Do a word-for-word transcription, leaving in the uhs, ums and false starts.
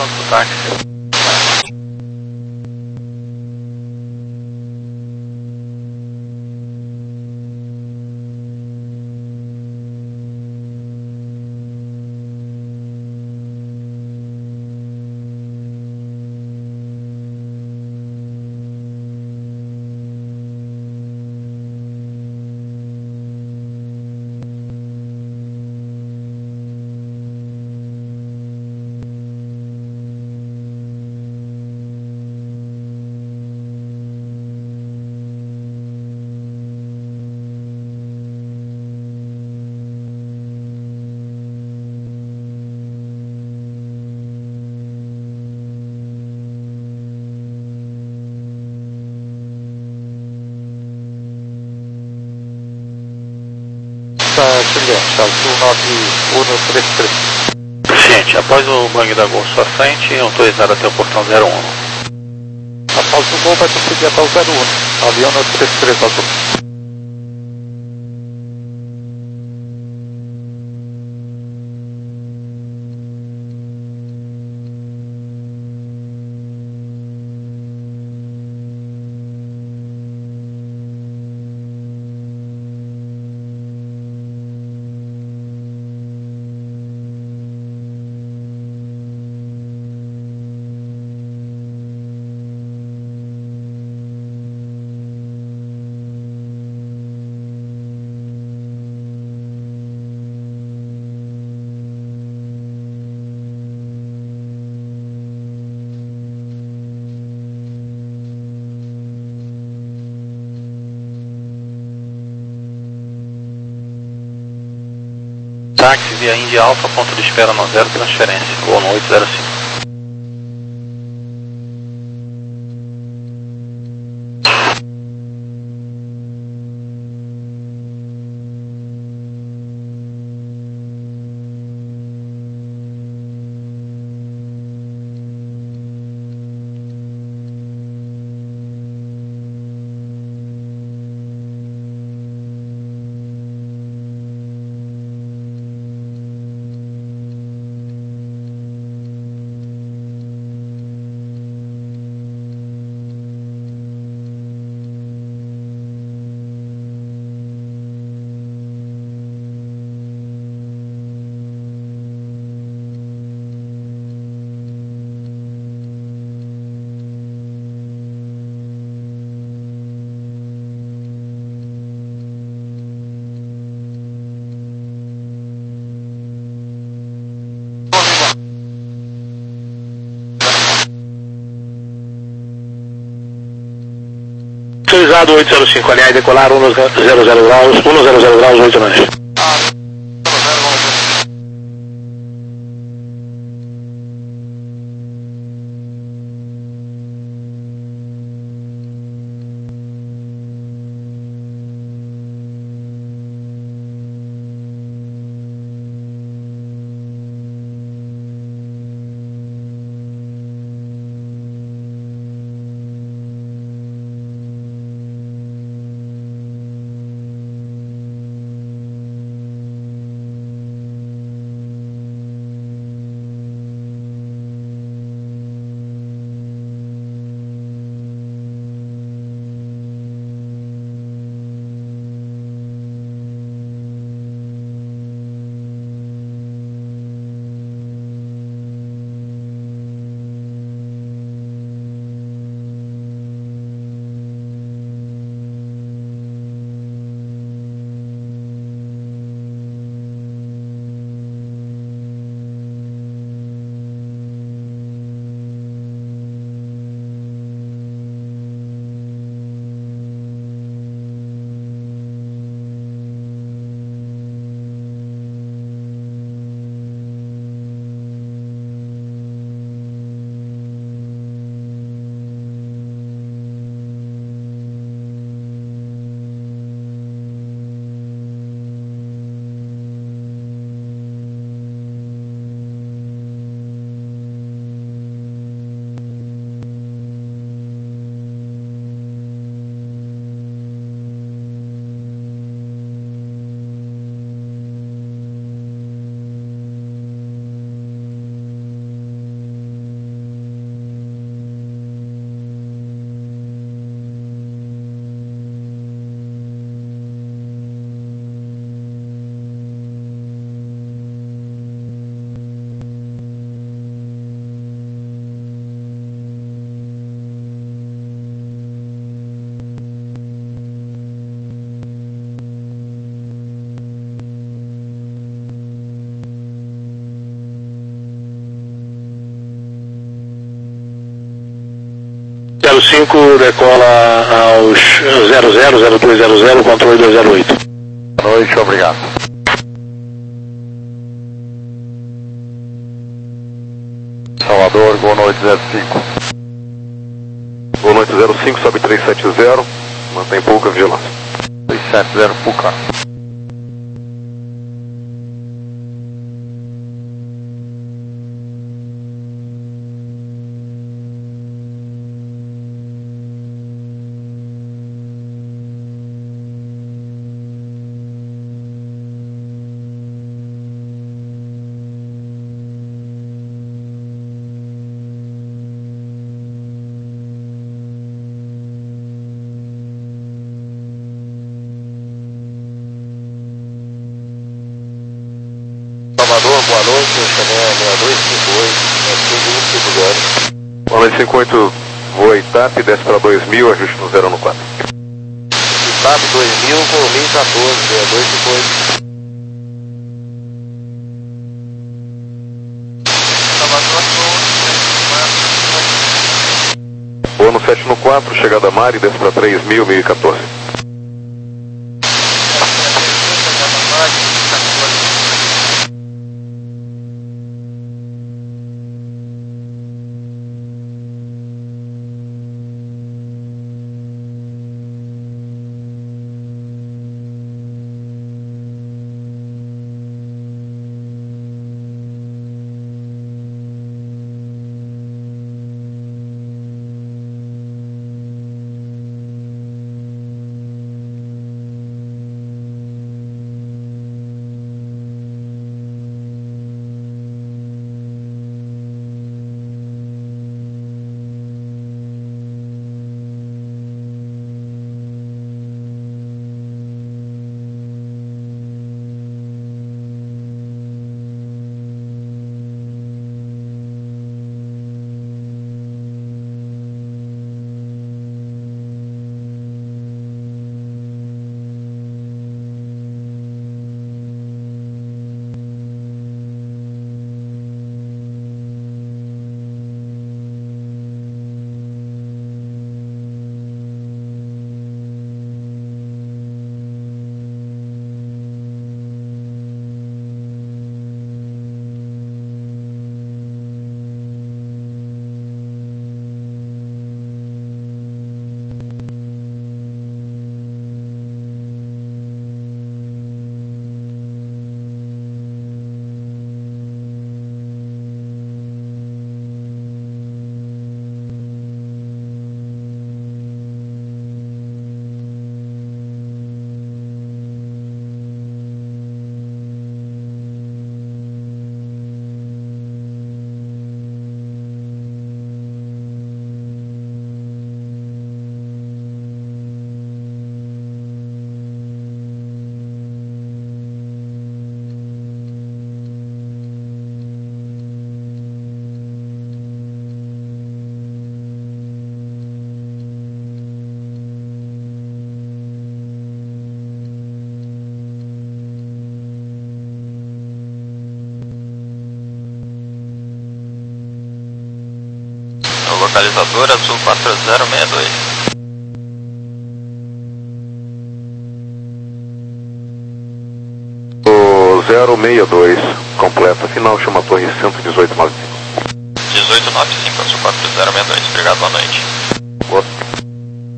localização do táxi. Juliette, azul nove um três três. Gente, após o bang da Gol sua frente, autorizado até o portão zero um. Após o Gol vai prosseguir até o zero um, avião um três três azul. Táxi via India Alpha, ponto de espera no zero, transferência, ou no oito zero cinco. Autorizado oito zero cinco, aliás, decolar um zero zero graus, um zero zero graus, oito nove. zero cinco, decola aos zero zero zero dois zero zero, controle dois zero oito. Boa noite, obrigado. Salvador, boa noite, zero cinco. Boa noite, zero cinco, sobe três sete zero, mantém pouca vigilância. três sete zero, Puca. Salvador, boa noite, eu chamei a seis dois cinco oito, é cinco um cinco zero. Boa noite, cinco oito, voa I T A P, desce para dois mil, ajuste no zero no quatro. I T A P dois mil com mil e quatorze, seis dois cinco oito. Voa no sete no quatro, chegada a Mari, desce para três mil, mil e quatorze. Localizador azul quatro zero seis dois. O zero seis dois, completa, final, chama torre cento e dezoito nove cinco. dezoito nove cinco, azul quatro zero seis dois, obrigado, boa noite. Boa.